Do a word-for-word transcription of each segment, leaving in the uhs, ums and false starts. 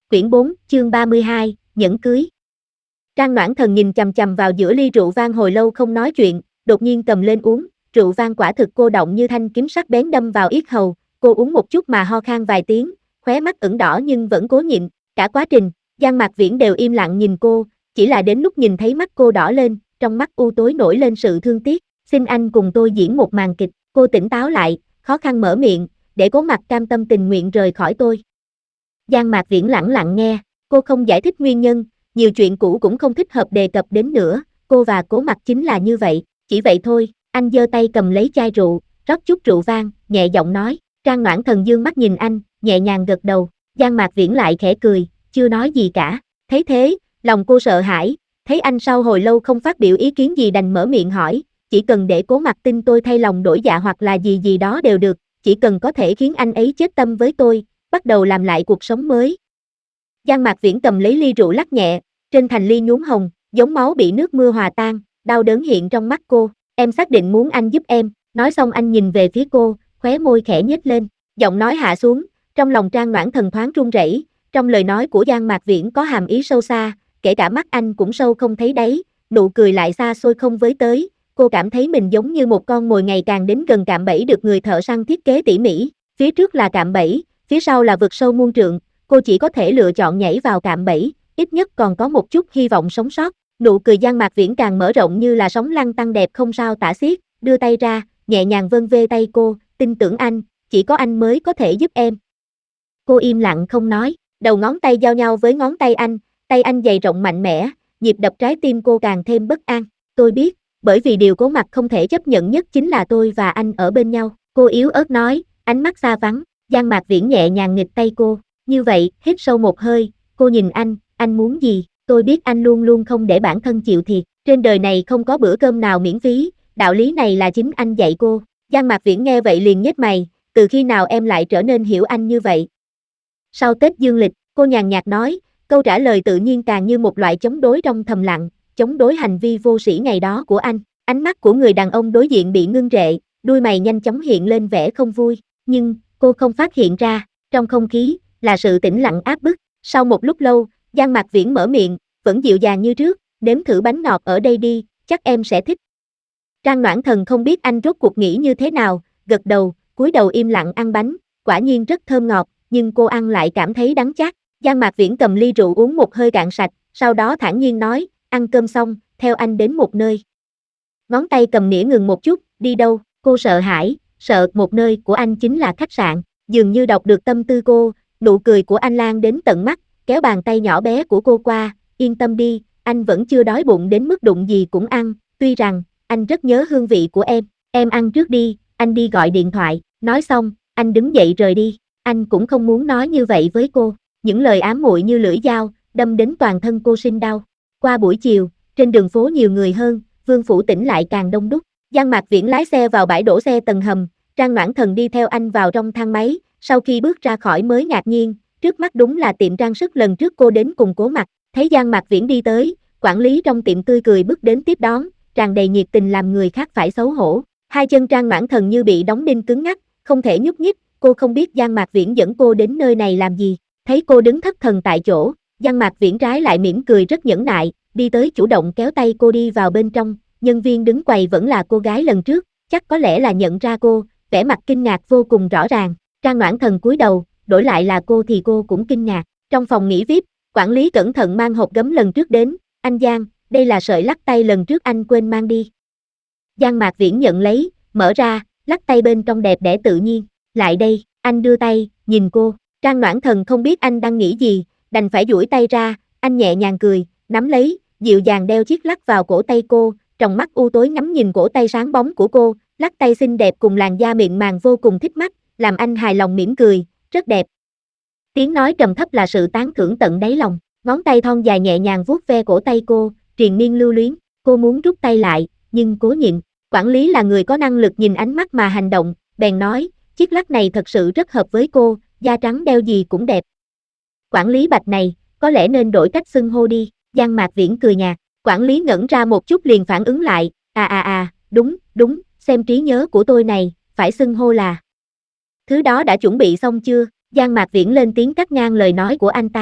Quyển bốn, chương ba mươi hai, nhẫn cưới. Trang Noãn Thần nhìn chằm chằm vào giữa ly rượu vang hồi lâu không nói chuyện, đột nhiên cầm lên uống, rượu vang quả thực cô động như thanh kiếm sắc bén đâm vào yết hầu, cô uống một chút mà ho khan vài tiếng, khóe mắt ửng đỏ nhưng vẫn cố nhịn, cả quá trình, Giang Mạc Viễn đều im lặng nhìn cô, chỉ là đến lúc nhìn thấy mắt cô đỏ lên, trong mắt u tối nổi lên sự thương tiếc, xin anh cùng tôi diễn một màn kịch, cô tỉnh táo lại, khó khăn mở miệng, để Cố Mặc cam tâm tình nguyện rời khỏi tôi. Giang Mạc Viễn lẳng lặng nghe, cô không giải thích nguyên nhân, nhiều chuyện cũ cũng không thích hợp đề cập đến nữa, cô và Cố Mặc chính là như vậy, chỉ vậy thôi, anh giơ tay cầm lấy chai rượu, rót chút rượu vang, nhẹ giọng nói, Trang Noãn Thần dương mắt nhìn anh, nhẹ nhàng gật đầu, Giang Mạc Viễn lại khẽ cười, chưa nói gì cả, thấy thế, lòng cô sợ hãi, thấy anh sau hồi lâu không phát biểu ý kiến gì đành mở miệng hỏi, chỉ cần để Cố Mặc tin tôi thay lòng đổi dạ hoặc là gì gì đó đều được, chỉ cần có thể khiến anh ấy chết tâm với tôi, bắt đầu làm lại cuộc sống mới. Giang Mạc Viễn cầm lấy ly rượu lắc nhẹ, trên thành ly nhuốm hồng, giống máu bị nước mưa hòa tan, đau đớn hiện trong mắt cô, em xác định muốn anh giúp em, nói xong anh nhìn về phía cô, khóe môi khẽ nhếch lên, giọng nói hạ xuống, trong lòng Trang Noãn Thần thoáng run rẩy, trong lời nói của Giang Mạc Viễn có hàm ý sâu xa, kể cả mắt anh cũng sâu không thấy đáy, nụ cười lại xa xôi không với tới, cô cảm thấy mình giống như một con mồi ngày càng đến gần cạm bẫy được người thợ săn thiết kế tỉ mỉ, phía trước là cạm bẫy, phía sau là vực sâu muôn trượng, cô chỉ có thể lựa chọn nhảy vào cạm bẫy, ít nhất còn có một chút hy vọng sống sót. Nụ cười Giang Mạc Viễn càng mở rộng như là sóng lăn tăng đẹp không sao tả xiết, đưa tay ra, nhẹ nhàng vân vê tay cô, tin tưởng anh, chỉ có anh mới có thể giúp em. Cô im lặng không nói, đầu ngón tay giao nhau với ngón tay anh, tay anh dày rộng mạnh mẽ, nhịp đập trái tim cô càng thêm bất an. Tôi biết, bởi vì điều Cố Mặc không thể chấp nhận nhất chính là tôi và anh ở bên nhau. Cô yếu ớt nói, ánh mắt xa vắng, Giang Mạc Viễn nhẹ nhàng nghịch tay cô. Như vậy, hít sâu một hơi, cô nhìn anh, anh muốn gì? Tôi biết anh luôn luôn không để bản thân chịu thiệt. Trên đời này không có bữa cơm nào miễn phí, đạo lý này là chính anh dạy cô. Giang Mạc Viễn nghe vậy liền nhếch mày, từ khi nào em lại trở nên hiểu anh như vậy? Sau Tết dương lịch, cô nhàn nhạt nói, câu trả lời tự nhiên càng như một loại chống đối trong thầm lặng, chống đối hành vi vô sĩ ngày đó của anh. Ánh mắt của người đàn ông đối diện bị ngưng trệ, đuôi mày nhanh chóng hiện lên vẻ không vui, nhưng cô không phát hiện ra, trong không khí là sự tĩnh lặng áp bức. Sau một lúc lâu, Giang Mạc Viễn mở miệng, vẫn dịu dàng như trước, nếm thử bánh ngọt ở đây đi, chắc em sẽ thích. Trang Noãn Thần không biết anh rốt cuộc nghĩ như thế nào, gật đầu, cúi đầu im lặng ăn bánh, quả nhiên rất thơm ngọt, nhưng cô ăn lại cảm thấy đắng chát. Giang Mạc Viễn cầm ly rượu uống một hơi cạn sạch, sau đó thản nhiên nói, ăn cơm xong, theo anh đến một nơi. Ngón tay cầm nĩa ngừng một chút, đi đâu? Cô sợ hãi, sợ một nơi của anh chính là khách sạn, dường như đọc được tâm tư cô, nụ cười của anh lan đến tận mắt, kéo bàn tay nhỏ bé của cô qua, yên tâm đi, anh vẫn chưa đói bụng đến mức đụng gì cũng ăn, tuy rằng, anh rất nhớ hương vị của em, em ăn trước đi, anh đi gọi điện thoại, nói xong, anh đứng dậy rời đi, anh cũng không muốn nói như vậy với cô, những lời ám muội như lưỡi dao, đâm đến toàn thân cô sinh đau. Qua buổi chiều, trên đường phố nhiều người hơn, Vương Phủ Tỉnh lại càng đông đúc, Giang Mạc Viễn lái xe vào bãi đổ xe tầng hầm, Trang Noãn Thần đi theo anh vào trong thang máy, sau khi bước ra khỏi mới ngạc nhiên, trước mắt đúng là tiệm trang sức lần trước cô đến cùng Cố Mặc, thấy Giang Mạc Viễn đi tới, quản lý trong tiệm tươi cười bước đến tiếp đón, tràn đầy nhiệt tình làm người khác phải xấu hổ. Hai chân Trang Noãn Thần như bị đóng đinh cứng ngắc, không thể nhúc nhích, cô không biết Giang Mạc Viễn dẫn cô đến nơi này làm gì, thấy cô đứng thất thần tại chỗ, Giang Mạc Viễn trái lại mỉm cười rất nhẫn nại, đi tới chủ động kéo tay cô đi vào bên trong, nhân viên đứng quầy vẫn là cô gái lần trước, chắc có lẽ là nhận ra cô, vẻ mặt kinh ngạc vô cùng rõ ràng. Trang Noãn Thần cúi đầu, đổi lại là cô thì cô cũng kinh ngạc. Trong phòng nghỉ vi ai pi, quản lý cẩn thận mang hộp gấm lần trước đến, anh Giang, đây là sợi lắc tay lần trước anh quên mang đi. Giang Mạc Viễn nhận lấy, mở ra, lắc tay bên trong đẹp đẽ tự nhiên, lại đây, anh đưa tay, nhìn cô, Trang Noãn Thần không biết anh đang nghĩ gì, đành phải duỗi tay ra, anh nhẹ nhàng cười, nắm lấy, dịu dàng đeo chiếc lắc vào cổ tay cô, trong mắt u tối ngắm nhìn cổ tay sáng bóng của cô, lắc tay xinh đẹp cùng làn da mịn màng vô cùng thích mắt, làm anh hài lòng mỉm cười, rất đẹp. Tiếng nói trầm thấp là sự tán thưởng tận đáy lòng, ngón tay thon dài nhẹ nhàng vuốt ve cổ tay cô, triền miên lưu luyến, cô muốn rút tay lại, nhưng cố nhịn. Quản lý là người có năng lực nhìn ánh mắt mà hành động, bèn nói, chiếc lắc này thật sự rất hợp với cô, da trắng đeo gì cũng đẹp. Quản lý Bạch này, có lẽ nên đổi cách xưng hô đi, Giang Mạc Viễn cười nhạt, quản lý ngẩn ra một chút liền phản ứng lại, à à à, đúng, đúng, xem trí nhớ của tôi này, phải xưng hô là. Thứ đó đã chuẩn bị xong chưa? Giang Mạc Viễn lên tiếng cắt ngang lời nói của anh ta,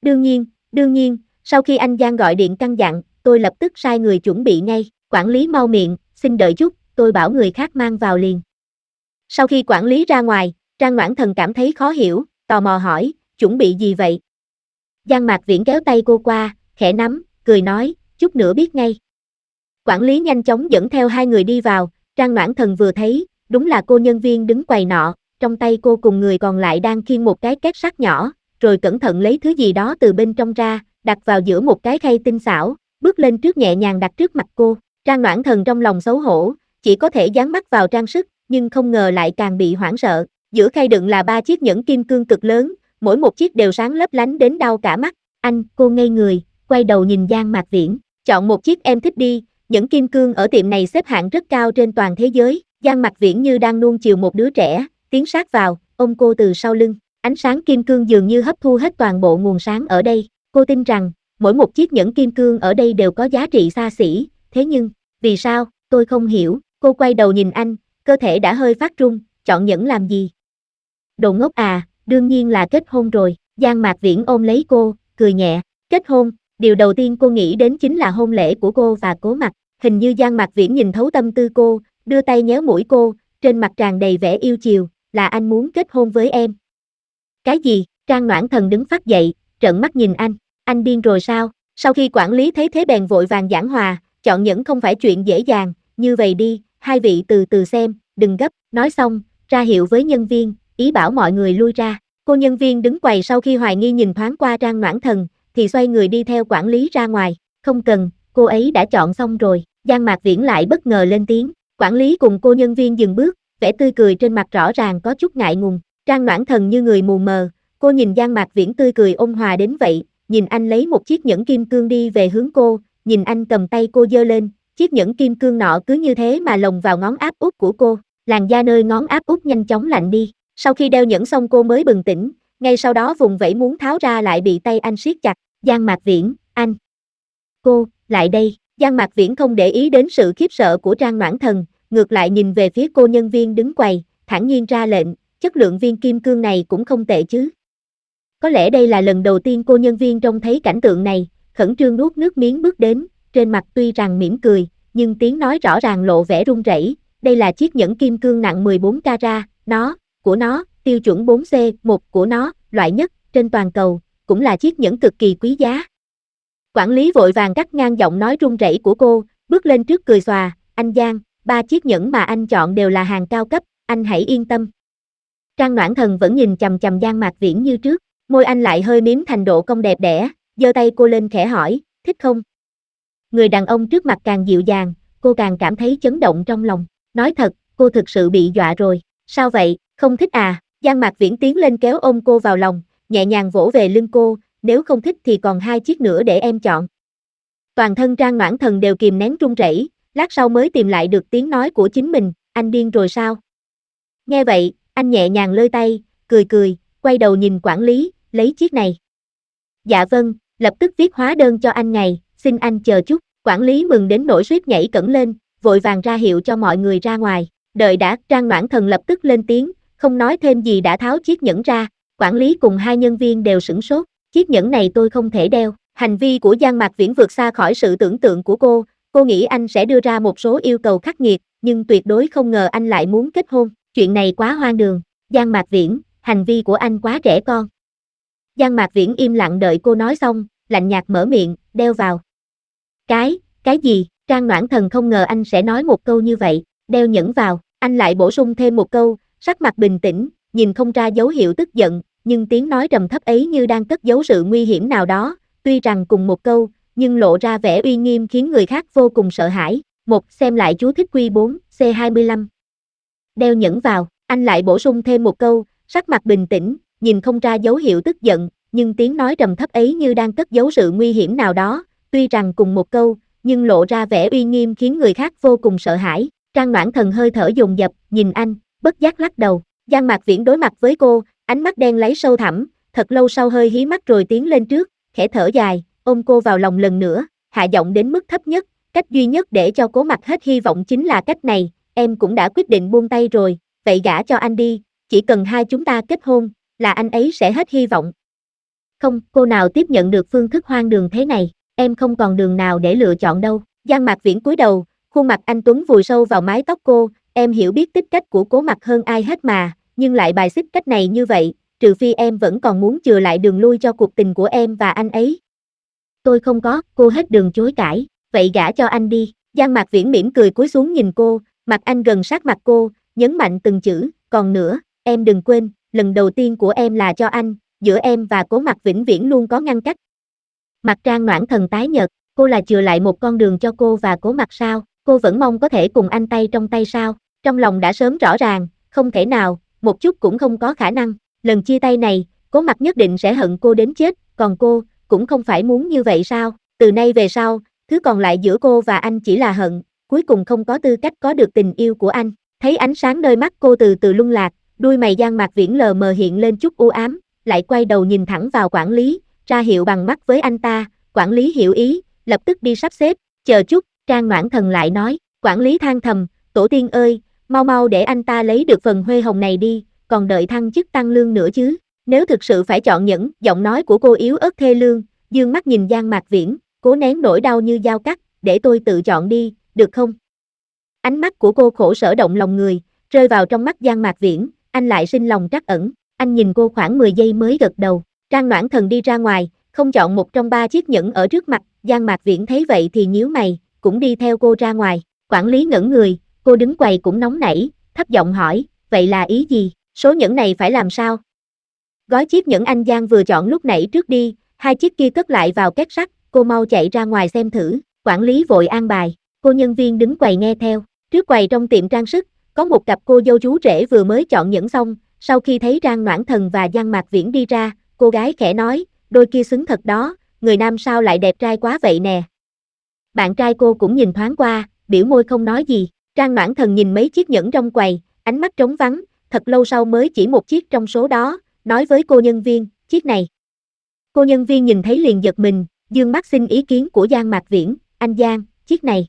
Đương nhiên, đương nhiên, sau khi anh Giang gọi điện căn dặn, tôi lập tức sai người chuẩn bị ngay, quản lý mau miệng, xin đợi chút, tôi bảo người khác mang vào liền. Sau khi quản lý ra ngoài, Trang Noãn Thần cảm thấy khó hiểu, tò mò hỏi, chuẩn bị gì vậy? Giang Mạc Viễn kéo tay cô qua, khẽ nắm, cười nói, chút nữa biết ngay. Quản lý nhanh chóng dẫn theo hai người đi vào, Trang Noãn Thần vừa thấy, đúng là cô nhân viên đứng quầy nọ, trong tay cô cùng người còn lại đang khiêng một cái két sắt nhỏ, rồi cẩn thận lấy thứ gì đó từ bên trong ra, đặt vào giữa một cái khay tinh xảo, bước lên trước nhẹ nhàng đặt trước mặt cô. Trang Noãn Thần trong lòng xấu hổ, chỉ có thể dán mắt vào trang sức, nhưng không ngờ lại càng bị hoảng sợ. Giữa khay đựng là ba chiếc nhẫn kim cương cực lớn, mỗi một chiếc đều sáng lấp lánh đến đau cả mắt. Anh, cô ngây người, quay đầu nhìn Giang Mạc Viễn, chọn một chiếc em thích đi, nhẫn kim cương ở tiệm này xếp hạng rất cao trên toàn thế giới. Giang Mạc Viễn như đang nuông chiều một đứa trẻ, tiến sát vào, ôm cô từ sau lưng, ánh sáng kim cương dường như hấp thu hết toàn bộ nguồn sáng ở đây. Cô tin rằng, mỗi một chiếc nhẫn kim cương ở đây đều có giá trị xa xỉ, thế nhưng, vì sao, tôi không hiểu. Cô quay đầu nhìn anh, cơ thể đã hơi phát run, chọn nhẫn làm gì? Đồ ngốc à, đương nhiên là kết hôn rồi. Giang Mạc Viễn ôm lấy cô, cười nhẹ, kết hôn, điều đầu tiên cô nghĩ đến chính là hôn lễ của cô và Cố Mặc. Hình như Giang Mạc Viễn nhìn thấu tâm tư cô, đưa tay nhéo mũi cô, trên mặt tràn đầy vẻ yêu chiều, là anh muốn kết hôn với em. Cái gì? Trang Noãn Thần đứng phắt dậy, trợn mắt nhìn anh, anh điên rồi sao? Sau khi quản lý thấy thế bèn vội vàng giảng hòa, chọn nhẫn không phải chuyện dễ dàng, như vậy đi, hai vị từ từ xem, đừng gấp, nói xong, ra hiệu với nhân viên, ý bảo mọi người lui ra. Cô nhân viên đứng quầy sau khi hoài nghi nhìn thoáng qua Trang Noãn Thần, thì xoay người đi theo quản lý ra ngoài, không cần, cô ấy đã chọn xong rồi. Giang Mạc Viễn lại bất ngờ lên tiếng, quản lý cùng cô nhân viên dừng bước, vẻ tươi cười trên mặt rõ ràng có chút ngại ngùng. Trang Noãn Thần như người mù mờ, cô nhìn Giang Mạc Viễn tươi cười ôn hòa đến vậy, nhìn anh lấy một chiếc nhẫn kim cương đi về hướng cô, nhìn anh cầm tay cô giơ lên, chiếc nhẫn kim cương nọ cứ như thế mà lồng vào ngón áp út của cô, làn da nơi ngón áp út nhanh chóng lạnh đi. Sau khi đeo nhẫn xong cô mới bừng tỉnh, ngay sau đó vùng vẫy muốn tháo ra lại bị tay anh siết chặt. Giang Mạc Viễn, anh. Cô, lại đây. Giang Mạc Viễn không để ý đến sự khiếp sợ của Trang Noãn Thần, ngược lại nhìn về phía cô nhân viên đứng quầy, thản nhiên ra lệnh, chất lượng viên kim cương này cũng không tệ chứ. Có lẽ đây là lần đầu tiên cô nhân viên trông thấy cảnh tượng này, khẩn trương nuốt nước miếng bước đến, trên mặt tuy rằng mỉm cười, nhưng tiếng nói rõ ràng lộ vẻ run rẩy. Đây là chiếc nhẫn kim cương nặng mười bốn carat, nó, của nó, tiêu chuẩn bốn C một của nó, loại nhất, trên toàn cầu, cũng là chiếc nhẫn cực kỳ quý giá. Quản lý vội vàng cắt ngang giọng nói run rẩy của cô, bước lên trước cười xòa, anh Giang, ba chiếc nhẫn mà anh chọn đều là hàng cao cấp, anh hãy yên tâm. Trang Noãn Thần vẫn nhìn chằm chằm Giang Mạc Viễn như trước, môi anh lại hơi mím thành độ cong đẹp đẽ, giơ tay cô lên khẽ hỏi, thích không? Người đàn ông trước mặt càng dịu dàng, cô càng cảm thấy chấn động trong lòng, nói thật, cô thực sự bị dọa rồi, sao vậy, không thích à? Giang Mạc Viễn tiến lên kéo ôm cô vào lòng, nhẹ nhàng vỗ về lưng cô, nếu không thích thì còn hai chiếc nữa để em chọn. Toàn thân Trang Noãn Thần đều kìm nén run rẩy, lát sau mới tìm lại được tiếng nói của chính mình, anh điên rồi sao? Nghe vậy, anh nhẹ nhàng lơi tay, cười cười, quay đầu nhìn quản lý, lấy chiếc này. Dạ vâng, lập tức viết hóa đơn cho anh ngày, xin anh chờ chút. Quản lý mừng đến nỗi suýt nhảy cẫng lên, vội vàng ra hiệu cho mọi người ra ngoài. Đợi đã, Trang Noãn Thần lập tức lên tiếng, không nói thêm gì đã tháo chiếc nhẫn ra. Quản lý cùng hai nhân viên đều sửng sốt, chiếc nhẫn này tôi không thể đeo. Hành vi của Giang Mạc Viễn vượt xa khỏi sự tưởng tượng của cô, cô nghĩ anh sẽ đưa ra một số yêu cầu khắc nghiệt, nhưng tuyệt đối không ngờ anh lại muốn kết hôn. Chuyện này quá hoang đường. Giang Mạc Viễn, hành vi của anh quá trẻ con. Giang Mạc Viễn im lặng đợi cô nói xong, lạnh nhạt mở miệng, đeo vào. Cái, cái gì? Trang Noãn Thần không ngờ anh sẽ nói một câu như vậy, đeo nhẫn vào. Anh lại bổ sung thêm một câu, sắc mặt bình tĩnh, nhìn không ra dấu hiệu tức giận, nhưng tiếng nói trầm thấp ấy như đang cất giấu sự nguy hiểm nào đó, tuy rằng cùng một câu, nhưng lộ ra vẻ uy nghiêm khiến người khác vô cùng sợ hãi. Một, xem lại chú thích Q bốn, C hai mươi lăm. Đeo nhẫn vào, anh lại bổ sung thêm một câu, sắc mặt bình tĩnh, nhìn không ra dấu hiệu tức giận, nhưng tiếng nói trầm thấp ấy như đang cất giấu sự nguy hiểm nào đó, tuy rằng cùng một câu, nhưng lộ ra vẻ uy nghiêm khiến người khác vô cùng sợ hãi. Trang Noãn Thần hơi thở dồn dập, nhìn anh, bất giác lắc đầu. Giang Mạc Viễn đối mặt với cô, ánh mắt đen láy sâu thẳm, thật lâu sau hơi hí mắt rồi tiến lên trước, khẽ thở dài, ôm cô vào lòng lần nữa, hạ giọng đến mức thấp nhất, cách duy nhất để cho Cố Mặc hết hy vọng chính là cách này, em cũng đã quyết định buông tay rồi, vậy gả cho anh đi, chỉ cần hai chúng ta kết hôn, là anh ấy sẽ hết hy vọng. Không, cô nào tiếp nhận được phương thức hoang đường thế này, em không còn đường nào để lựa chọn đâu. Giang Mạc Viễn cúi đầu, khuôn mặt anh tuấn vùi sâu vào mái tóc cô, em hiểu biết tích cách của Cố Mặc hơn ai hết mà, nhưng lại bài xích cách này như vậy, trừ phi em vẫn còn muốn chừa lại đường lui cho cuộc tình của em và anh ấy. Tôi không có, cô hết đường chối cãi, vậy gả cho anh đi. Giang Mạc Viễn mỉm cười cúi xuống nhìn cô, mặt anh gần sát mặt cô, nhấn mạnh từng chữ, còn nữa, em đừng quên, lần đầu tiên của em là cho anh, giữa em và Cố Mặc vĩnh viễn luôn có ngăn cách. Mặt Trang Noãn Thần tái nhợt, cô là chừa lại một con đường cho cô và Cố Mặc sao, cô vẫn mong có thể cùng anh tay trong tay sao, trong lòng đã sớm rõ ràng, không thể nào, một chút cũng không có khả năng, lần chia tay này, Cố Mặc nhất định sẽ hận cô đến chết, còn cô, cũng không phải muốn như vậy sao, từ nay về sau, thứ còn lại giữa cô và anh chỉ là hận, cuối cùng không có tư cách có được tình yêu của anh, thấy ánh sáng nơi mắt cô từ từ luân lạc, đuôi mày Giang Mạc Viễn lờ mờ hiện lên chút u ám, lại quay đầu nhìn thẳng vào quản lý, ra hiệu bằng mắt với anh ta, quản lý hiểu ý, lập tức đi sắp xếp, chờ chút, Trang Noãn Thần lại nói, quản lý than thầm, tổ tiên ơi, mau mau để anh ta lấy được phần huê hồng này đi, còn đợi thăng chức tăng lương nữa chứ, nếu thực sự phải chọn những, giọng nói của cô yếu ớt thê lương, dương mắt nhìn Giang Mạc Viễn, cố nén nỗi đau như dao cắt, để tôi tự chọn đi, được không? Ánh mắt của cô khổ sở động lòng người, rơi vào trong mắt Giang Mạc Viễn, anh lại sinh lòng trắc ẩn, anh nhìn cô khoảng mười giây mới gật đầu, Trang Noãn Thần đi ra ngoài, không chọn một trong ba chiếc nhẫn ở trước mặt, Giang Mạc Viễn thấy vậy thì nhíu mày, cũng đi theo cô ra ngoài, quản lý ngẩn người, cô đứng quầy cũng nóng nảy, thấp giọng hỏi, vậy là ý gì, số nhẫn này phải làm sao? Gói chiếc nhẫn anh Giang vừa chọn lúc nãy trước đi, hai chiếc kia cất lại vào két sắt, cô mau chạy ra ngoài xem thử, quản lý vội an bài, cô nhân viên đứng quầy nghe theo, trước quầy trong tiệm trang sức, có một cặp cô dâu chú rể vừa mới chọn nhẫn xong, sau khi thấy Trang Noãn Thần và Giang Mạc Viễn đi ra, cô gái khẽ nói, đôi kia xứng thật đó, người nam sao lại đẹp trai quá vậy nè. Bạn trai cô cũng nhìn thoáng qua, biểu môi không nói gì, Trang Noãn Thần nhìn mấy chiếc nhẫn trong quầy, ánh mắt trống vắng, thật lâu sau mới chỉ một chiếc trong số đó, nói với cô nhân viên, chiếc này. Cô nhân viên nhìn thấy liền giật mình, dương mắt xin ý kiến của Giang Mạc Viễn, anh Giang, chiếc này.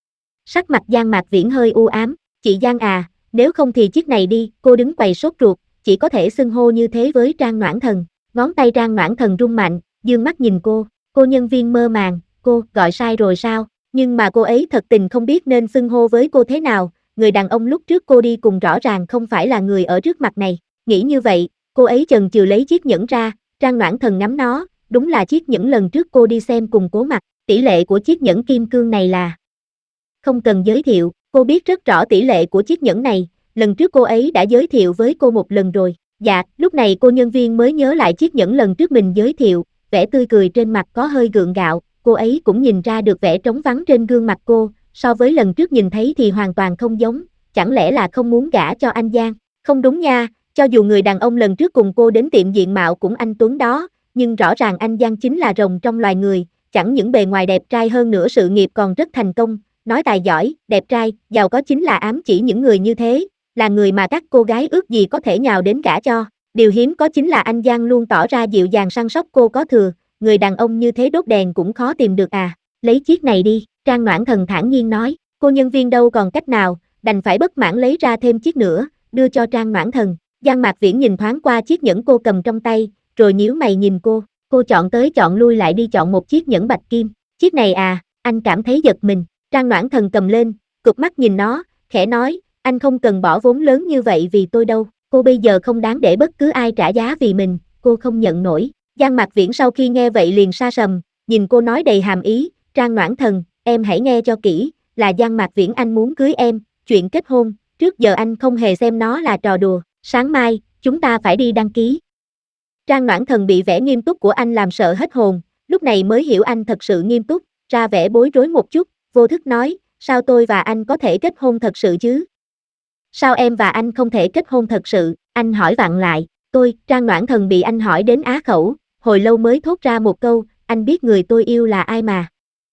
Sắc mặt Giang Mạc Viễn hơi u ám, chị Giang à, nếu không thì chiếc này đi, cô đứng quầy sốt ruột, chỉ có thể xưng hô như thế với Trang Noãn Thần, ngón tay Trang Noãn Thần rung mạnh, dương mắt nhìn cô, cô nhân viên mơ màng, cô, gọi sai rồi sao, nhưng mà cô ấy thật tình không biết nên xưng hô với cô thế nào, người đàn ông lúc trước cô đi cùng rõ ràng không phải là người ở trước mặt này, nghĩ như vậy, cô ấy chần chừ lấy chiếc nhẫn ra, Trang Noãn Thần ngắm nó, đúng là chiếc nhẫn lần trước cô đi xem cùng Cố Mặc, tỷ lệ của chiếc nhẫn kim cương này là không cần giới thiệu, cô biết rất rõ tỷ lệ của chiếc nhẫn này, lần trước cô ấy đã giới thiệu với cô một lần rồi, dạ, lúc này cô nhân viên mới nhớ lại chiếc nhẫn lần trước mình giới thiệu, vẻ tươi cười trên mặt có hơi gượng gạo, cô ấy cũng nhìn ra được vẻ trống vắng trên gương mặt cô, so với lần trước nhìn thấy thì hoàn toàn không giống, chẳng lẽ là không muốn gả cho anh Giang, không đúng nha, cho dù người đàn ông lần trước cùng cô đến tiệm diện mạo cũng anh Tuấn đó, nhưng rõ ràng anh Giang chính là rồng trong loài người, chẳng những bề ngoài đẹp trai hơn nữa sự nghiệp còn rất thành công, nói tài giỏi, đẹp trai, giàu có chính là ám chỉ những người như thế, là người mà các cô gái ước gì có thể nhào đến gả cho, điều hiếm có chính là anh Giang luôn tỏ ra dịu dàng săn sóc cô có thừa, người đàn ông như thế đốt đèn cũng khó tìm được à, lấy chiếc này đi, Trang Noãn Thần thản nhiên nói, cô nhân viên đâu còn cách nào, đành phải bất mãn lấy ra thêm chiếc nữa, đưa cho Trang Noãn Thần, Giang Mạc Viễn nhìn thoáng qua chiếc nhẫn cô cầm trong tay, rồi nhíu mày nhìn cô, cô chọn tới chọn lui lại đi chọn một chiếc nhẫn bạch kim, chiếc này à, anh cảm thấy giật mình, Trang Noãn Thần cầm lên, cụp mắt nhìn nó, khẽ nói, anh không cần bỏ vốn lớn như vậy vì tôi đâu, cô bây giờ không đáng để bất cứ ai trả giá vì mình, cô không nhận nổi. Giang Mạc Viễn sau khi nghe vậy liền sa sầm, nhìn cô nói đầy hàm ý, Trang Noãn Thần, em hãy nghe cho kỹ, là Giang Mạc Viễn anh muốn cưới em, chuyện kết hôn, trước giờ anh không hề xem nó là trò đùa, sáng mai, chúng ta phải đi đăng ký. Trang Noãn Thần bị vẻ nghiêm túc của anh làm sợ hết hồn, lúc này mới hiểu anh thật sự nghiêm túc, ra vẻ bối rối một chút, vô thức nói, sao tôi và anh có thể kết hôn thật sự chứ? Sao em và anh không thể kết hôn thật sự, anh hỏi vặn lại, tôi, Trang Noãn Thần bị anh hỏi đến á khẩu, hồi lâu mới thốt ra một câu, anh biết người tôi yêu là ai mà.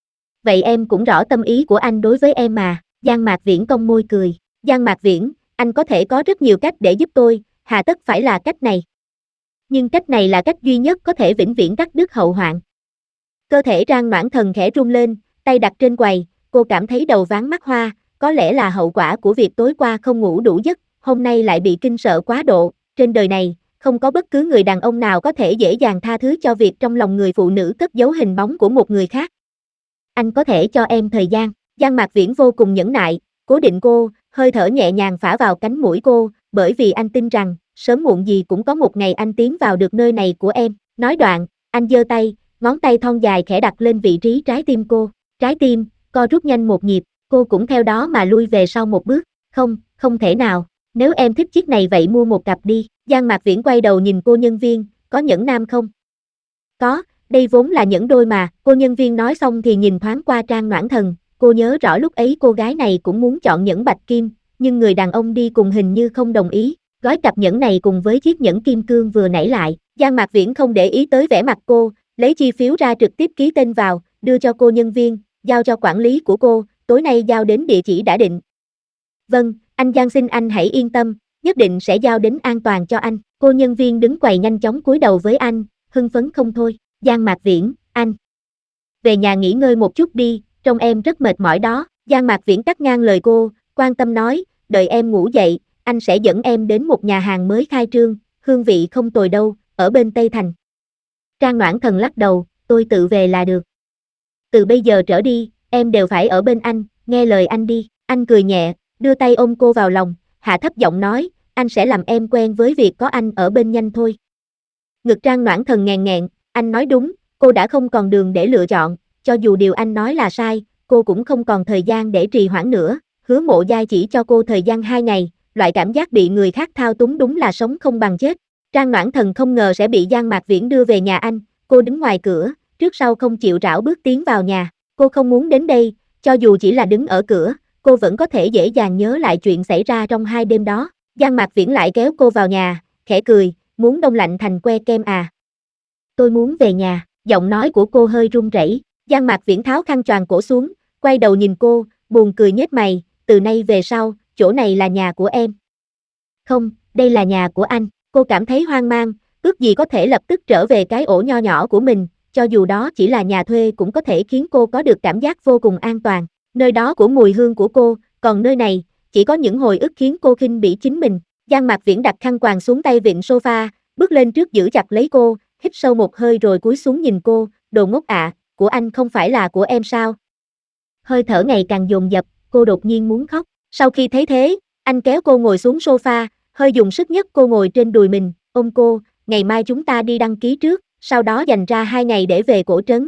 Vậy em cũng rõ tâm ý của anh đối với em mà, Giang Mạc Viễn cong môi cười, Giang Mạc Viễn, anh có thể có rất nhiều cách để giúp tôi, hà tất phải là cách này. Nhưng cách này là cách duy nhất có thể vĩnh viễn cắt đứt hậu hoạn. Cơ thể Trang Noãn Thần khẽ rung lên, tay đặt trên quầy, cô cảm thấy đầu váng mắt hoa, có lẽ là hậu quả của việc tối qua không ngủ đủ giấc, hôm nay lại bị kinh sợ quá độ, trên đời này, không có bất cứ người đàn ông nào có thể dễ dàng tha thứ cho việc trong lòng người phụ nữ cất giấu hình bóng của một người khác. Anh có thể cho em thời gian. Giang Mạc Viễn vô cùng nhẫn nại, cố định cô, hơi thở nhẹ nhàng phả vào cánh mũi cô, bởi vì anh tin rằng, sớm muộn gì cũng có một ngày anh tiến vào được nơi này của em. Nói đoạn, anh giơ tay, ngón tay thon dài khẽ đặt lên vị trí trái tim cô. Trái tim, co rút nhanh một nhịp, cô cũng theo đó mà lui về sau một bước. Không, không thể nào. Nếu em thích chiếc này vậy mua một cặp đi. Giang Mạc Viễn quay đầu nhìn cô nhân viên, có nhẫn nam không? Có, đây vốn là nhẫn đôi mà. Cô nhân viên nói xong thì nhìn thoáng qua Trang Noãn Thần. Cô nhớ rõ lúc ấy cô gái này cũng muốn chọn nhẫn bạch kim, nhưng người đàn ông đi cùng hình như không đồng ý. Gói cặp nhẫn này cùng với chiếc nhẫn kim cương vừa nãy lại. Giang Mạc Viễn không để ý tới vẻ mặt cô, lấy chi phiếu ra trực tiếp ký tên vào, đưa cho cô nhân viên, giao cho quản lý của cô, tối nay giao đến địa chỉ đã định. Vâng, anh Giang xin anh hãy yên tâm, nhất định sẽ giao đến an toàn cho anh. Cô nhân viên đứng quầy nhanh chóng cúi đầu với anh, hưng phấn không thôi. Giang Mạc Viễn, anh về nhà nghỉ ngơi một chút đi, trông em rất mệt mỏi đó. Giang Mạc Viễn cắt ngang lời cô, quan tâm nói, đợi em ngủ dậy, anh sẽ dẫn em đến một nhà hàng mới khai trương, hương vị không tồi đâu, ở bên Tây Thành. Trang Noãn Thần lắc đầu, tôi tự về là được. Từ bây giờ trở đi, em đều phải ở bên anh, nghe lời anh đi. Anh cười nhẹ, đưa tay ôm cô vào lòng, hạ thấp giọng nói, anh sẽ làm em quen với việc có anh ở bên nhanh thôi. Ngực Trang Noãn Thần nghẹn nghẹn, anh nói đúng, cô đã không còn đường để lựa chọn, cho dù điều anh nói là sai, cô cũng không còn thời gian để trì hoãn nữa. Hứa Mộ Giai chỉ cho cô thời gian hai ngày, loại cảm giác bị người khác thao túng đúng là sống không bằng chết. Trang Noãn Thần không ngờ sẽ bị Giang Mạc Viễn đưa về nhà anh, cô đứng ngoài cửa, trước sau không chịu rảo bước tiến vào nhà. Cô không muốn đến đây, cho dù chỉ là đứng ở cửa, cô vẫn có thể dễ dàng nhớ lại chuyện xảy ra trong hai đêm đó. Giang Mạc Viễn lại kéo cô vào nhà, khẽ cười, muốn đông lạnh thành que kem à? Tôi muốn về nhà, giọng nói của cô hơi run rẩy. Giang Mạc Viễn tháo khăn choàng cổ xuống, quay đầu nhìn cô, buồn cười nhếch mày, từ nay về sau, chỗ này là nhà của em. Không, đây là nhà của anh. Cô cảm thấy hoang mang, ước gì có thể lập tức trở về cái ổ nho nhỏ của mình, cho dù đó chỉ là nhà thuê cũng có thể khiến cô có được cảm giác vô cùng an toàn. Nơi đó của mùi hương của cô, còn nơi này, chỉ có những hồi ức khiến cô khinh bỉ chính mình. Giang Mạc Viễn đặt khăn quàng xuống tay vịn sofa, bước lên trước giữ chặt lấy cô, hít sâu một hơi rồi cúi xuống nhìn cô, đồ ngốc ạ, của anh không phải là của em sao? Hơi thở ngày càng dồn dập, cô đột nhiên muốn khóc. Sau khi thấy thế, anh kéo cô ngồi xuống sofa, hơi dùng sức nhất cô ngồi trên đùi mình, ôm cô, ngày mai chúng ta đi đăng ký trước, sau đó dành ra hai ngày để về cổ trấn.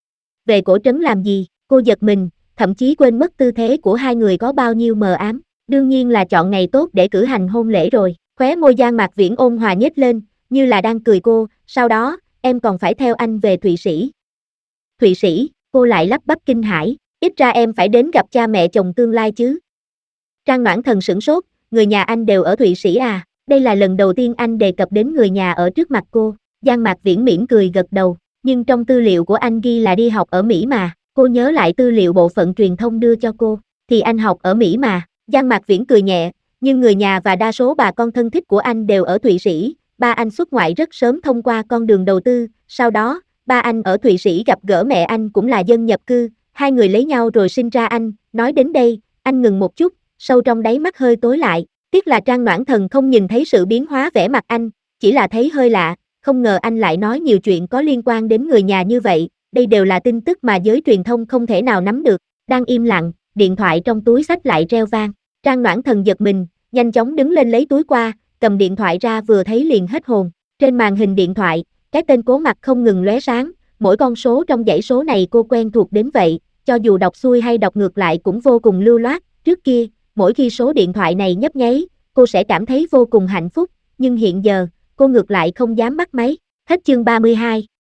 Về cổ trấn làm gì? Cô giật mình, thậm chí quên mất tư thế của hai người có bao nhiêu mờ ám. Đương nhiên là chọn ngày tốt để cử hành hôn lễ rồi. Khóe môi Giang Mạc Viễn ôn hòa nhếch lên, như là đang cười cô, sau đó, em còn phải theo anh về Thụy Sĩ. Thụy Sĩ, cô lại lắp bắp kinh hãi, ít ra em phải đến gặp cha mẹ chồng tương lai chứ. Trang Noãn Thần sửng sốt, người nhà anh đều ở Thụy Sĩ à? Đây là lần đầu tiên anh đề cập đến người nhà ở trước mặt cô. Giang Mạc Viễn mỉm cười gật đầu, nhưng trong tư liệu của anh ghi là đi học ở Mỹ mà. Cô nhớ lại tư liệu bộ phận truyền thông đưa cho cô, thì anh học ở Mỹ mà. Giang Mạc Viễn cười nhẹ, nhưng người nhà và đa số bà con thân thích của anh đều ở Thụy Sĩ. Ba anh xuất ngoại rất sớm thông qua con đường đầu tư, sau đó, ba anh ở Thụy Sĩ gặp gỡ mẹ anh cũng là dân nhập cư, hai người lấy nhau rồi sinh ra anh. Nói đến đây, anh ngừng một chút, sâu trong đáy mắt hơi tối lại, tiếc là Trang Noãn Thần không nhìn thấy sự biến hóa vẻ mặt anh, chỉ là thấy hơi lạ, không ngờ anh lại nói nhiều chuyện có liên quan đến người nhà như vậy, đây đều là tin tức mà giới truyền thông không thể nào nắm được. Đang im lặng, điện thoại trong túi xách lại reo vang, Trang Noãn Thần giật mình, nhanh chóng đứng lên lấy túi qua, cầm điện thoại ra vừa thấy liền hết hồn. Trên màn hình điện thoại, cái tên Cố Mặc không ngừng lóe sáng, mỗi con số trong dãy số này cô quen thuộc đến vậy, cho dù đọc xuôi hay đọc ngược lại cũng vô cùng lưu loát. Trước kia, mỗi khi số điện thoại này nhấp nháy, cô sẽ cảm thấy vô cùng hạnh phúc, nhưng hiện giờ, cô ngược lại không dám bắt máy. Hết chương ba mươi hai.